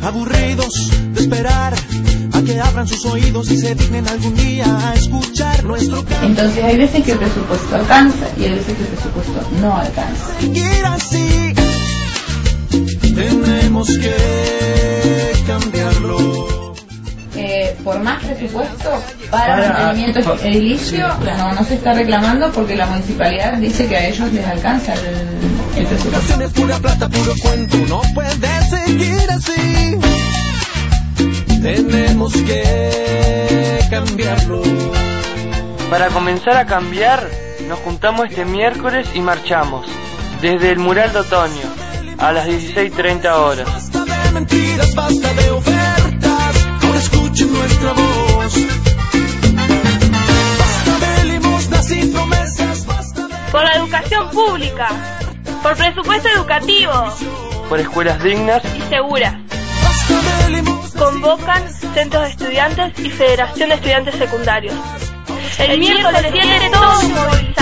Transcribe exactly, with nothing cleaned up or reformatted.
aburridos de esperar a que abran sus oídos y se dignen algún día a escuchar nuestro canto. Entonces hay veces que el presupuesto alcanza y hay veces que el presupuesto no alcanza. Seguir así, tenemos que cambiarlo. Eh, por más presupuesto para, para mantenimiento edilicio no, no se está reclamando porque la municipalidad dice que a ellos les alcanza el, el presupuesto. Es pura plata, puro cuento, no puede seguir así. Tenemos que cambiarlo. Para comenzar a cambiar, nos juntamos este miércoles y marchamos desde el mural de otoño a las dieciséis treinta horas. Basta de mentiras, basta de ofertas. Ahora escuchen nuestra voz. Basta de limosnas y promesas. Basta de... Por la educación pública, por presupuesto educativo, por escuelas dignas y seguras. Convocan centros de estudiantes y Federación de Estudiantes Secundarios. El, El miércoles siete todos movilizados.